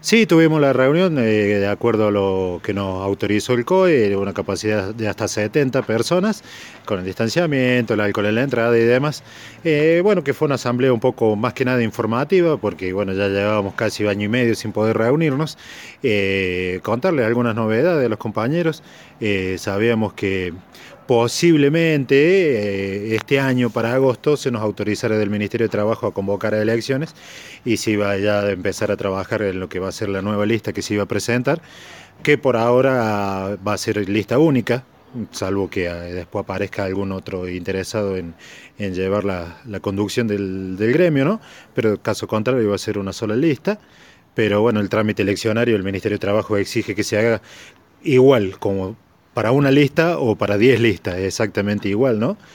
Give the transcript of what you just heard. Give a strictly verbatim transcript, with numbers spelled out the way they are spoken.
Sí, tuvimos la reunión, eh, de acuerdo a lo que nos autorizó el C O E, una capacidad de hasta setenta personas, con el distanciamiento, el alcohol en la entrada y demás. Eh, bueno, que fue una asamblea un poco más que nada informativa, porque bueno, ya llevábamos casi año y medio sin poder reunirnos. Eh, contarle algunas novedades a los compañeros. Eh, sabíamos que posiblemente eh, este año para agosto se nos autorizara del Ministerio de Trabajo a convocar a elecciones y se iba ya a empezar a trabajar en lo que va a ser la nueva lista que se iba a presentar, que por ahora va a ser lista única, salvo que eh, después aparezca algún otro interesado en, en llevar la, la conducción del, del gremio, ¿no? Pero caso contrario va a ser una sola lista. Pero bueno, el trámite eleccionario, el Ministerio de Trabajo exige que se haga igual como para una lista o para diez listas, exactamente igual, ¿no?